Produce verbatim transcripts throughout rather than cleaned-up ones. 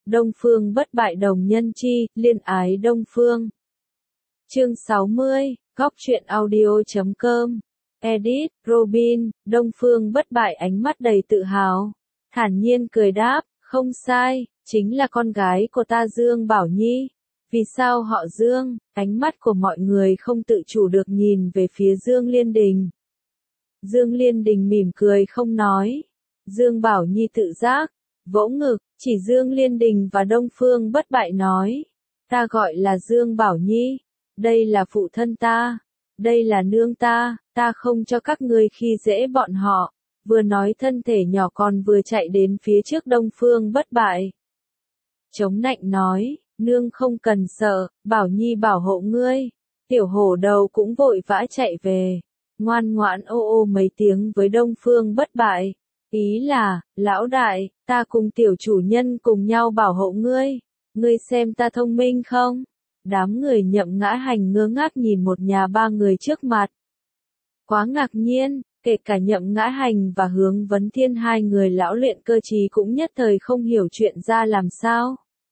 Đông Phương bất bại đồng nhân chi, liên ái Đông Phương. Chương sáu mươi, góc truyện audio chấm com. Edit, Robin, Đông Phương bất bại ánh mắt đầy tự hào. Thản nhiên cười đáp, không sai, chính là con gái của ta Dương Bảo Nhi. Vì sao họ Dương? Ánh mắt của mọi người không tự chủ được nhìn về phía Dương Liên Đình. Dương Liên Đình mỉm cười không nói. Dương Bảo Nhi tự giác, vỗ ngực, chỉ Dương Liên Đình và Đông Phương bất bại nói. Ta gọi là Dương Bảo Nhi. Đây là phụ thân ta. Đây là nương ta, ta không cho các ngươi khi dễ bọn họ. Vừa nói thân thể nhỏ con vừa chạy đến phía trước Đông Phương bất bại. Chống nạnh nói, nương không cần sợ, Bảo Nhi bảo hộ ngươi. Tiểu hổ đầu cũng vội vã chạy về. Ngoan ngoãn ô ô mấy tiếng với Đông Phương bất bại. Ý là, lão đại, ta cùng tiểu chủ nhân cùng nhau bảo hộ ngươi. Ngươi xem ta thông minh không? Đám người Nhậm Ngã Hành ngơ ngác nhìn một nhà ba người trước mặt. Quá ngạc nhiên, kể cả Nhậm Ngã Hành và Hướng Vấn Thiên hai người lão luyện cơ trí cũng nhất thời không hiểu chuyện ra làm sao.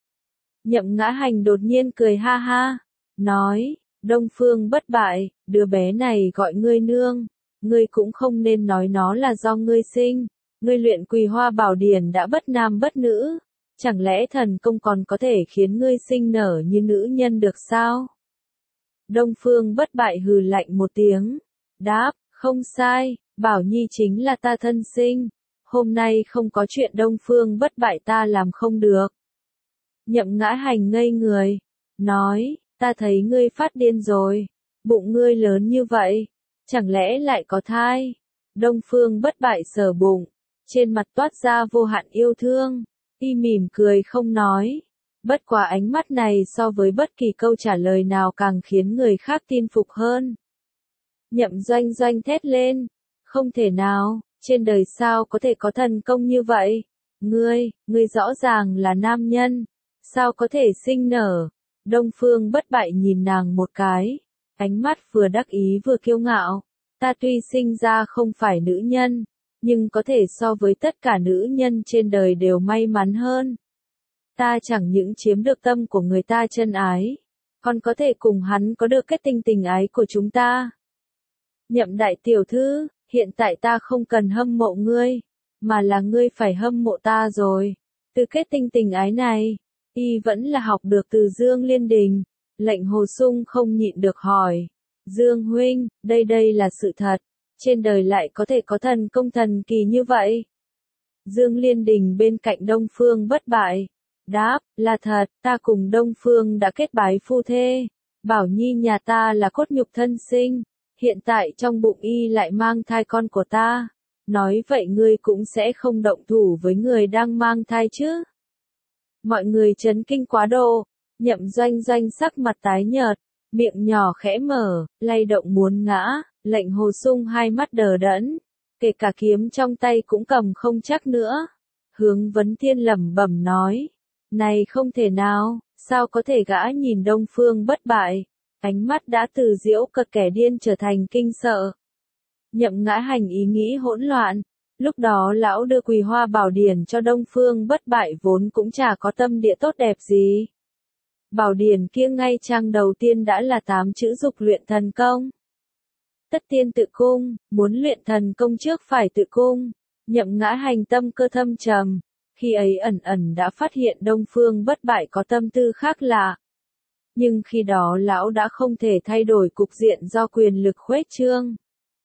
Nhậm Ngã Hành đột nhiên cười ha ha, nói, Đông Phương bất bại, đứa bé này gọi ngươi nương, ngươi cũng không nên nói nó là do ngươi sinh, ngươi luyện Quỳ Hoa Bảo Điển đã bất nam bất nữ. Chẳng lẽ thần công còn có thể khiến ngươi sinh nở như nữ nhân được sao? Đông Phương bất bại hừ lạnh một tiếng. Đáp, không sai, Bảo Nhi chính là ta thân sinh. Hôm nay không có chuyện Đông Phương bất bại ta làm không được. Nhậm Ngã Hành ngây người. Nói, ta thấy ngươi phát điên rồi. Bụng ngươi lớn như vậy. Chẳng lẽ lại có thai? Đông Phương bất bại sờ bụng. Trên mặt toát ra vô hạn yêu thương. Y mỉm cười không nói. Bất quá ánh mắt này so với bất kỳ câu trả lời nào càng khiến người khác tin phục hơn. Nhậm Doanh Doanh thét lên. Không thể nào, trên đời sao có thể có thần công như vậy? Ngươi, ngươi rõ ràng là nam nhân. Sao có thể sinh nở? Đông Phương bất bại nhìn nàng một cái. Ánh mắt vừa đắc ý vừa kiêu ngạo. Ta tuy sinh ra không phải nữ nhân. Nhưng có thể so với tất cả nữ nhân trên đời đều may mắn hơn. Ta chẳng những chiếm được tâm của người ta chân ái, còn có thể cùng hắn có được kết tinh tình ái của chúng ta. Nhậm đại tiểu thư, hiện tại ta không cần hâm mộ ngươi, mà là ngươi phải hâm mộ ta rồi. Từ kết tinh tình ái này, y vẫn là học được từ Dương Liên Đình. Lệnh Hồ Sung không nhịn được hỏi. Dương huynh, đây đây là sự thật. Trên đời lại có thể có thần công thần kỳ như vậy. Dương Liên Đình bên cạnh Đông Phương bất bại. Đáp, là thật, ta cùng Đông Phương đã kết bái phu thê. Bảo Nhi nhà ta là cốt nhục thân sinh. Hiện tại trong bụng y lại mang thai con của ta. Nói vậy ngươi cũng sẽ không động thủ với người đang mang thai chứ. Mọi người chấn kinh quá độ. Nhậm Doanh Doanh sắc mặt tái nhợt. Miệng nhỏ khẽ mở, lay động muốn ngã. Lệnh Hồ Sung hai mắt đờ đẫn, kể cả kiếm trong tay cũng cầm không chắc nữa. Hướng Vấn Thiên lẩm bẩm nói, này không thể nào, sao có thể gã nhìn Đông Phương bất bại, ánh mắt đã từ diễu cợt kẻ điên trở thành kinh sợ. Nhậm Ngã Hành ý nghĩ hỗn loạn, lúc đó lão đưa Quỳ Hoa Bảo Điển cho Đông Phương bất bại vốn cũng chả có tâm địa tốt đẹp gì. Bảo Điển kia ngay trang đầu tiên đã là tám chữ dục luyện thần công. Tất tiên tự cung, muốn luyện thần công trước phải tự cung. Nhậm Ngã Hành tâm cơ thâm trầm, khi ấy ẩn ẩn đã phát hiện Đông Phương bất bại có tâm tư khác lạ. Nhưng khi đó lão đã không thể thay đổi cục diện do quyền lực khuếch trương.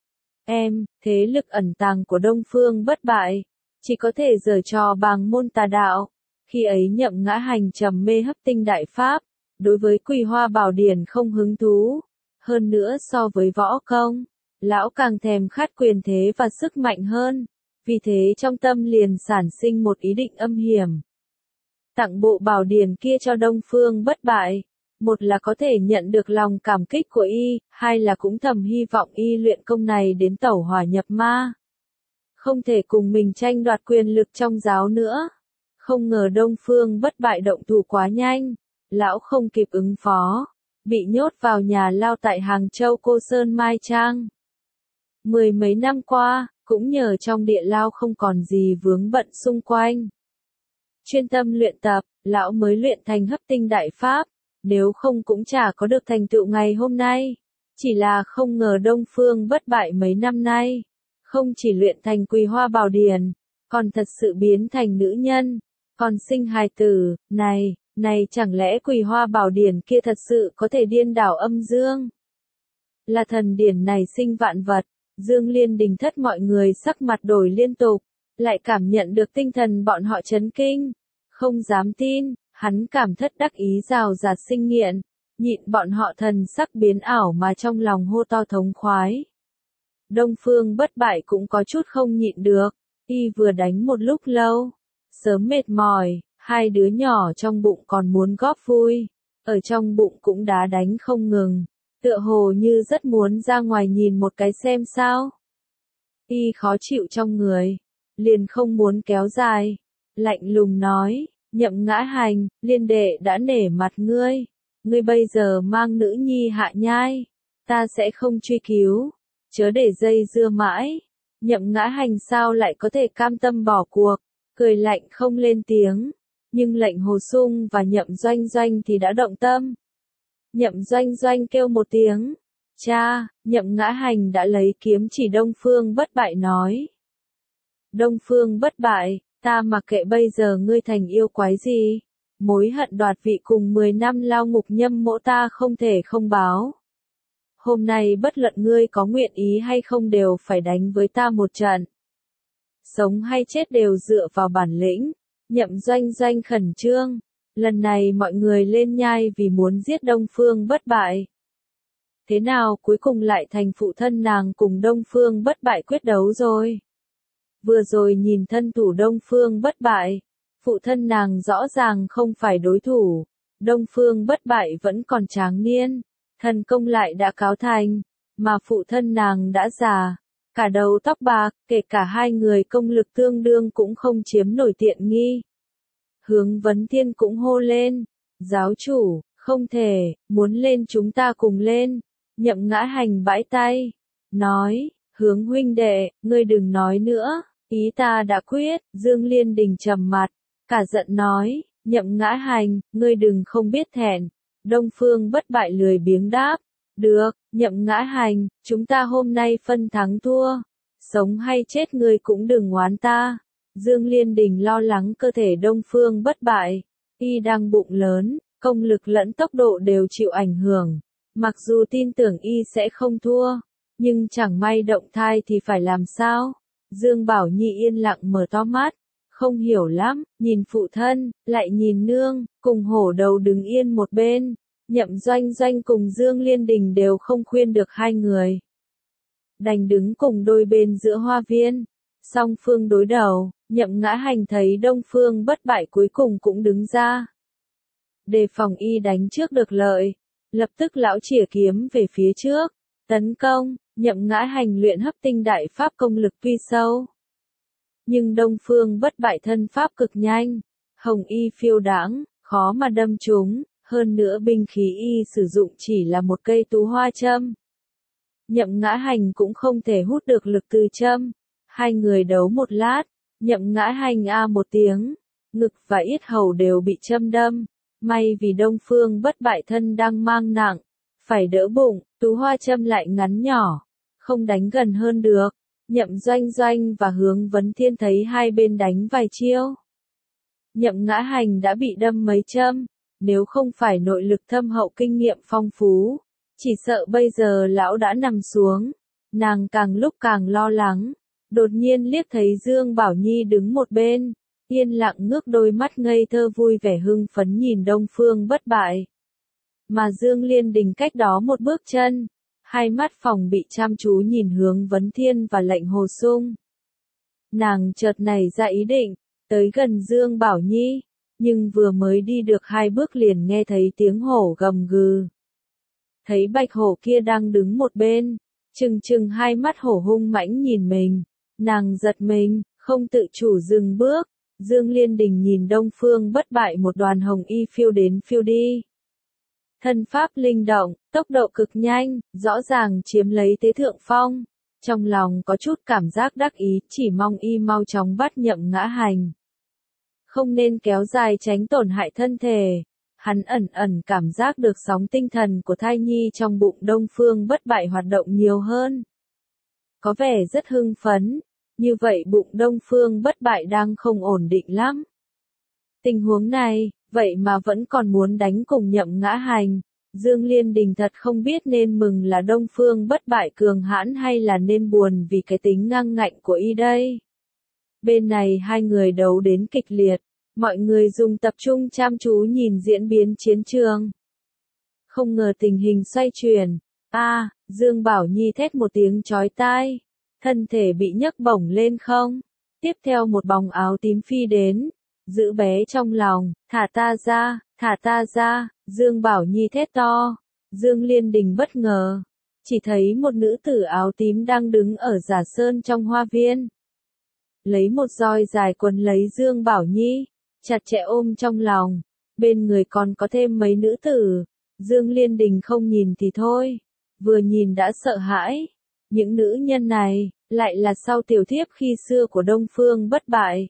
Em, thế lực ẩn tàng của Đông Phương bất bại, chỉ có thể giở trò bàng môn tà đạo. Khi ấy Nhậm Ngã Hành trầm mê hấp tinh đại pháp, đối với Quỳ Hoa Bảo Điển không hứng thú. Hơn nữa so với võ công, lão càng thèm khát quyền thế và sức mạnh hơn, vì thế trong tâm liền sản sinh một ý định âm hiểm. Tặng bộ bảo điển kia cho Đông Phương bất bại, một là có thể nhận được lòng cảm kích của y, hai là cũng thầm hy vọng y luyện công này đến tẩu hỏa nhập ma. Không thể cùng mình tranh đoạt quyền lực trong giáo nữa. Không ngờ Đông Phương bất bại động thủ quá nhanh, lão không kịp ứng phó. Bị nhốt vào nhà lao tại Hàng Châu Cô Sơn Mai Trang. Mười mấy năm qua, cũng nhờ trong địa lao không còn gì vướng bận xung quanh. Chuyên tâm luyện tập, lão mới luyện thành hấp tinh đại pháp, nếu không cũng chả có được thành tựu ngày hôm nay. Chỉ là không ngờ Đông Phương Bất Bại mấy năm nay, không chỉ luyện thành Quỳ Hoa Bảo Điển, còn thật sự biến thành nữ nhân, còn sinh hài tử, này, này chẳng lẽ Quỳ Hoa Bảo Điển kia thật sự có thể điên đảo âm dương? Là thần điển này sinh vạn vật, Dương Liên Đình thất mọi người sắc mặt đổi liên tục, lại cảm nhận được tinh thần bọn họ chấn kinh, không dám tin, hắn cảm thất đắc ý rào rạt sinh nghiện, nhịn bọn họ thần sắc biến ảo mà trong lòng hô to thống khoái. Đông Phương Bất Bại cũng có chút không nhịn được, y vừa đánh một lúc lâu, sớm mệt mỏi, hai đứa nhỏ trong bụng còn muốn góp vui, ở trong bụng cũng đá đánh không ngừng, tựa hồ như rất muốn ra ngoài nhìn một cái xem sao. Y khó chịu trong người, liền không muốn kéo dài, lạnh lùng nói, Nhậm Ngã Hành, Liên đệ đã nể mặt ngươi, ngươi bây giờ mang nữ nhi hạ nhai, ta sẽ không truy cứu, chớ để dây dưa mãi. Nhậm Ngã Hành sao lại có thể cam tâm bỏ cuộc, cười lạnh không lên tiếng, nhưng lệnh Hồ Sung và Nhậm Doanh Doanh thì đã động tâm. Nhậm Doanh Doanh kêu một tiếng, cha, Nhậm Ngã Hành đã lấy kiếm chỉ Đông Phương Bất Bại nói. Đông Phương Bất Bại, ta mặc kệ bây giờ ngươi thành yêu quái gì, mối hận đoạt vị cùng mười năm lao ngục nhâm mỗ ta không thể không báo. Hôm nay bất luận ngươi có nguyện ý hay không đều phải đánh với ta một trận. Sống hay chết đều dựa vào bản lĩnh, Nhậm Doanh Doanh khẩn trương, lần này mọi người lên nhai vì muốn giết Đông Phương Bất Bại. Thế nào cuối cùng lại thành phụ thân nàng cùng Đông Phương Bất Bại quyết đấu rồi. Vừa rồi nhìn thân thủ Đông Phương Bất Bại, phụ thân nàng rõ ràng không phải đối thủ, Đông Phương Bất Bại vẫn còn tráng niên, thần công lại đã cáo thành, mà phụ thân nàng đã già, cả đầu tóc bạc, kể cả hai người công lực tương đương cũng không chiếm nổi tiện nghi. Hướng Vấn Thiên cũng hô lên, giáo chủ, không thể, muốn lên chúng ta cùng lên. Nhậm Ngã Hành bãi tay, nói, Hướng huynh đệ, ngươi đừng nói nữa, ý ta đã quyết. Dương Liên Đình trầm mặt, cả giận nói, Nhậm Ngã Hành, ngươi đừng không biết thẹn. Đông Phương Bất Bại lười biếng đáp, được, Nhậm Ngã Hành, chúng ta hôm nay phân thắng thua, sống hay chết ngươi cũng đừng oán ta. Dương Liên Đình lo lắng cơ thể Đông Phương Bất Bại, y đang bụng lớn, công lực lẫn tốc độ đều chịu ảnh hưởng, mặc dù tin tưởng y sẽ không thua, nhưng chẳng may động thai thì phải làm sao? Dương Bảo Nhi yên lặng mở to mắt, không hiểu lắm, nhìn phụ thân, lại nhìn nương, cùng hổ đầu đứng yên một bên, Nhậm Doanh Doanh cùng Dương Liên Đình đều không khuyên được hai người. Đành đứng cùng đôi bên giữa hoa viên, song phương đối đầu, Nhậm Ngã Hành thấy Đông Phương Bất Bại cuối cùng cũng đứng ra. Đề phòng y đánh trước được lợi, lập tức lão chỉa kiếm về phía trước, tấn công. Nhậm Ngã Hành luyện hấp tinh đại pháp công lực tuy sâu, nhưng Đông Phương Bất Bại thân pháp cực nhanh, hồng y phiêu đãng, khó mà đâm trúng, hơn nữa binh khí y sử dụng chỉ là một cây tú hoa châm. Nhậm Ngã Hành cũng không thể hút được lực từ châm, hai người đấu một lát, Nhậm Ngã Hành a một tiếng, ngực và yết hầu đều bị châm đâm, may vì Đông Phương Bất Bại thân đang mang nặng, phải đỡ bụng, tú hoa châm lại ngắn nhỏ, không đánh gần hơn được. Nhậm Doanh Doanh và Hướng Vấn Thiên thấy hai bên đánh vài chiêu. Nhậm Ngã Hành đã bị đâm mấy châm, nếu không phải nội lực thâm hậu kinh nghiệm phong phú, chỉ sợ bây giờ lão đã nằm xuống. Nàng càng lúc càng lo lắng, đột nhiên liếc thấy Dương Bảo Nhi đứng một bên, yên lặng ngước đôi mắt ngây thơ vui vẻ hưng phấn nhìn Đông Phương Bất Bại. Mà Dương Liên Đình cách đó một bước chân, hai mắt phòng bị chăm chú nhìn Hướng Vấn Thiên và lệnh Hồ Sung. Nàng chợt nảy ra ý định, tới gần Dương Bảo Nhi, nhưng vừa mới đi được hai bước liền nghe thấy tiếng hổ gầm gừ. Thấy bạch hổ kia đang đứng một bên, trừng trừng hai mắt hổ hung mãnh nhìn mình, nàng giật mình, không tự chủ dừng bước. Dương Liên Đình nhìn Đông Phương Bất Bại một đoàn hồng y phiêu đến phiêu đi. Thân pháp linh động, tốc độ cực nhanh, rõ ràng chiếm lấy thế thượng phong. Trong lòng có chút cảm giác đắc ý, chỉ mong y mau chóng bắt Nhậm Ngã Hành. không nên kéo dài tránh tổn hại thân thể. Hắn ẩn ẩn cảm giác được sóng tinh thần của thai nhi trong bụng Đông Phương Bất Bại hoạt động nhiều hơn. Có vẻ rất hưng phấn, như vậy bụng Đông Phương Bất Bại đang không ổn định lắm. Tình huống này, vậy mà vẫn còn muốn đánh cùng Nhậm Ngã Hành. Dương Liên Đình thật không biết nên mừng là Đông Phương Bất Bại cường hãn hay là nên buồn vì cái tính ngang ngạnh của y đây. Bên này hai người đấu đến kịch liệt, mọi người dùng tập trung chăm chú nhìn diễn biến chiến trường. Không ngờ tình hình xoay chuyển, a à, Dương Bảo Nhi thét một tiếng chói tai, thân thể bị nhấc bổng lên không. Tiếp theo một bóng áo tím phi đến, giữ bé trong lòng, thả ta ra, thả ta ra, Dương Bảo Nhi thét to. Dương Liên Đình bất ngờ, chỉ thấy một nữ tử áo tím đang đứng ở Giả Sơn trong hoa viên. Lấy một roi dài quấn lấy Dương Bảo Nhi, chặt chẽ ôm trong lòng, bên người còn có thêm mấy nữ tử. Dương Liên Đình không nhìn thì thôi, vừa nhìn đã sợ hãi. Những nữ nhân này, lại là sau tiểu thiếp khi xưa của Đông Phương Bất Bại.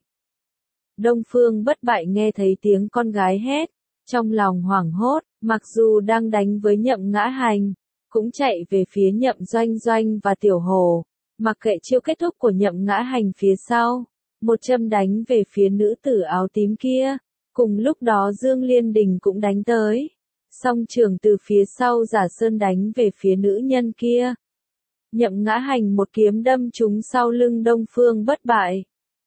Đông Phương Bất Bại nghe thấy tiếng con gái hét, trong lòng hoảng hốt, mặc dù đang đánh với Nhậm Ngã Hành, cũng chạy về phía Nhậm Doanh Doanh và Tiểu Hồ, mặc kệ chiêu kết thúc của Nhậm Ngã Hành phía sau, một châm đánh về phía nữ tử áo tím kia. Cùng lúc đó Dương Liên Đình cũng đánh tới, song trường từ phía sau Giả Sơn đánh về phía nữ nhân kia. Nhậm Ngã Hành một kiếm đâm trúng sau lưng Đông Phương Bất Bại.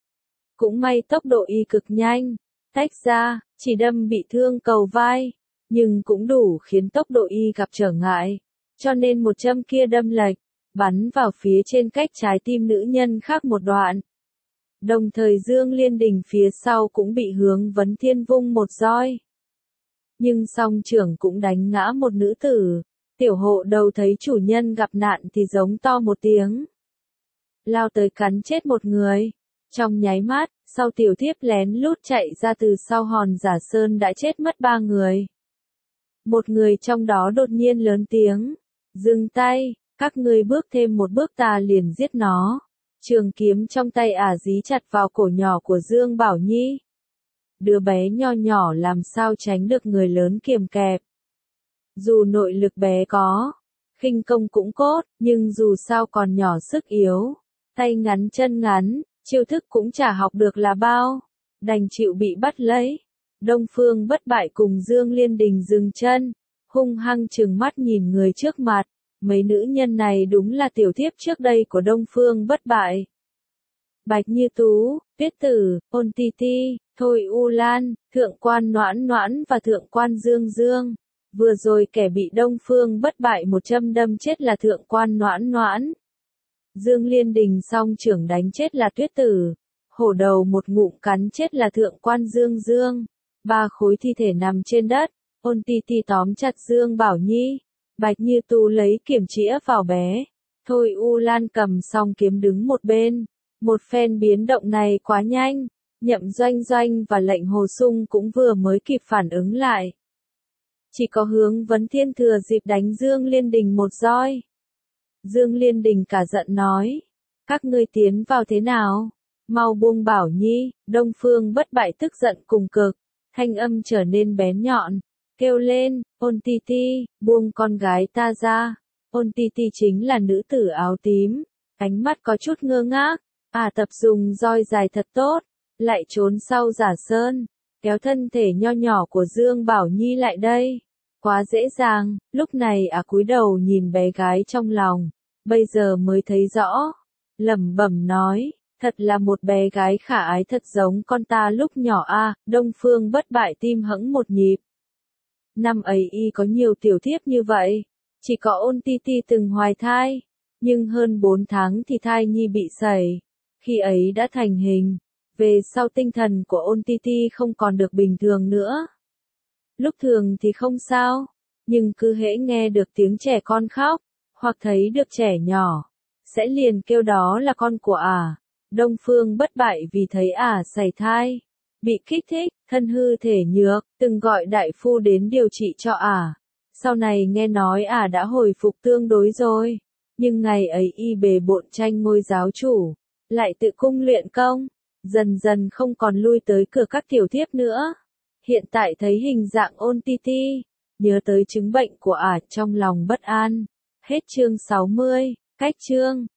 Cũng may tốc độ y cực nhanh, tách ra, chỉ đâm bị thương cầu vai, nhưng cũng đủ khiến tốc độ y gặp trở ngại, cho nên một châm kia đâm lệch, bắn vào phía trên cách trái tim nữ nhân khác một đoạn. Đồng thời Dương Liên Đình phía sau cũng bị Hướng Vấn Thiên vung một roi. Nhưng song trưởng cũng đánh ngã một nữ tử. Tiểu Hộ Đầu thấy chủ nhân gặp nạn thì giống to một tiếng, lao tới cắn chết một người. Trong nháy mắt, sau tiểu thiếp lén lút chạy ra từ sau hòn Giả Sơn đã chết mất ba người. Một người trong đó đột nhiên lớn tiếng, dừng tay, các ngươi bước thêm một bước ta liền giết nó. Trường kiếm trong tay ả dí chặt vào cổ nhỏ của Dương Bảo Nhi. Đứa bé nho nhỏ làm sao tránh được người lớn kiềm kẹp. Dù nội lực bé có, khinh công cũng cốt, nhưng dù sao còn nhỏ sức yếu, tay ngắn chân ngắn, chiêu thức cũng chả học được là bao, đành chịu bị bắt lấy. Đông Phương Bất Bại cùng Dương Liên Đình dừng chân, hung hăng trừng mắt nhìn người trước mặt. Mấy nữ nhân này đúng là tiểu thiếp trước đây của Đông Phương Bất Bại. Bạch Như Tú, Tuyết Tử, Ôn Ti Ti, Thôi U Lan, Thượng quan Noãn Noãn và Thượng quan Dương Dương. Vừa rồi kẻ bị Đông Phương Bất Bại một châm đâm chết là Thượng quan Noãn Noãn. Dương Liên Đình song trưởng đánh chết là Tuyết Tử. Hổ Đầu một ngụm cắn chết là Thượng quan Dương Dương. Ba khối thi thể nằm trên đất. Ôn Ti Ti tóm chặt Dương Bảo Nhi. Bạch Như Tú lấy kiểm chĩa vào bé. Thôi U Lan cầm song kiếm đứng một bên. Một phen biến động này quá nhanh. Nhậm Doanh Doanh và Lệnh Hồ Sung cũng vừa mới kịp phản ứng lại. Chỉ có Hướng Vấn Thiên thừa dịp đánh Dương Liên Đình một roi. Dương Liên Đình cả giận nói, các ngươi tiến vào thế nào? Mau buông Bảo Nhi. Đông Phương Bất Bại tức giận cùng cực, thanh âm trở nên bén nhọn, kêu lên, Ôn Ti Ti, buông con gái ta ra. Ôn Ti Ti chính là nữ tử áo tím, ánh mắt có chút ngơ ngác, à tập dùng roi dài thật tốt, lại trốn sau Giả Sơn, kéo thân thể nho nhỏ của Dương Bảo Nhi lại đây. Quá dễ dàng, lúc này à cúi đầu nhìn bé gái trong lòng, bây giờ mới thấy rõ, lẩm bẩm nói, thật là một bé gái khả ái thật giống con ta lúc nhỏ a. À, Đông Phương Bất Bại tim hẫng một nhịp. Năm ấy y có nhiều tiểu thiếp như vậy, chỉ có Ôn Ti Ti từng hoài thai, nhưng hơn bốn tháng thì thai nhi bị sẩy, khi ấy đã thành hình, về sau tinh thần của Ôn Ti Ti không còn được bình thường nữa. Lúc thường thì không sao, nhưng cứ hễ nghe được tiếng trẻ con khóc, hoặc thấy được trẻ nhỏ, sẽ liền kêu đó là con của ả. À. Đông Phương Bất Bại vì thấy ả à sẩy thai, bị kích thích, thân hư thể nhược, từng gọi đại phu đến điều trị cho ả. À. Sau này nghe nói ả à đã hồi phục tương đối rồi, nhưng ngày ấy y bề bộn tranh ngôi giáo chủ, lại tự cung luyện công, dần dần không còn lui tới cửa các tiểu thiếp nữa. Hiện tại thấy hình dạng ôn ti ti, nhớ tới chứng bệnh của ả trong lòng bất an. Hết chương sáu mươi, cách chương.